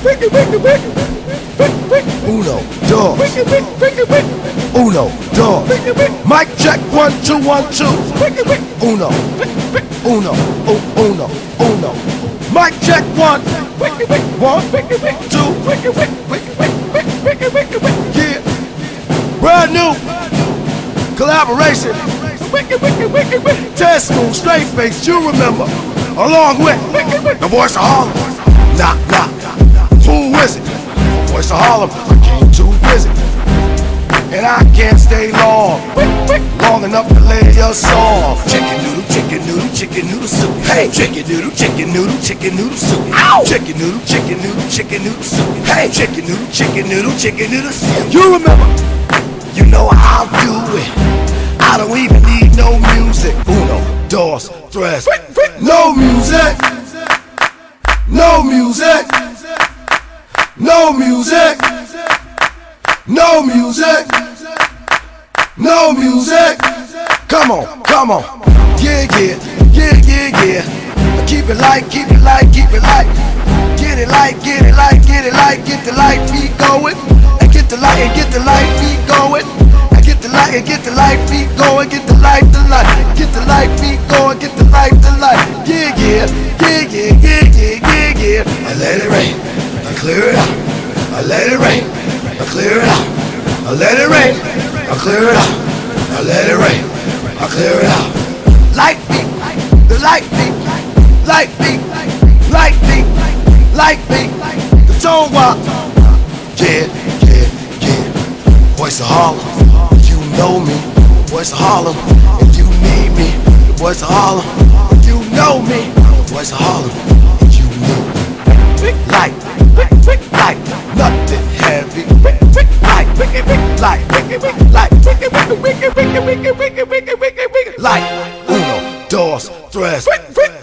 Uno, dos. Uno, dos. Mic check, 1, 2, 1, 2. Uno, uno, uno, uno. Mic check, 1, 2. Yeah, brand new collaboration. Ted Smooth, Straight Face, you remember, along with the Voice of Harlem. Knock, knock, who is it? Voice of Harlem, I came too busy, and I can't stay long enough to lay your song. Chicken noodle, chicken noodle, chicken noodle soup. Hey, chicken noodle, chicken noodle, chicken noodle soup. Ow! Chicken noodle, chicken noodle, chicken noodle soup. Hey, chicken noodle, chicken noodle, chicken noodle soup. You remember? You know how I'll do it. I don't even need no music. Uno, dos, tres. No music. No music. No music. No music. No music. Come on, come on. Yeah, yeah, yeah, yeah, yeah. Keep it light, keep it light, keep it light. Get it light, get it light, get it light. Get the light beat going. And get the light, and get the light beat going. Get the light, get the light beat going, get the light, get the light beat going, get the light, yeah, yeah, yeah, yeah, yeah, yeah, yeah, yeah. I let it rain, I clear it out. I let it rain, I clear it out. I let it rain, I clear it out. I let it rain, I clear it out. Light beat, the light beat, light beat, light beat, light beat, the tone walk. Yeah, yeah, yeah. Voice of Harlem. Know me, the Voice of Harlem. If you need me, the Voice of Harlem. If you know me, the Voice of Harlem. If you need me, light, light, nothing heavy. Light, light, uno, dos, tres.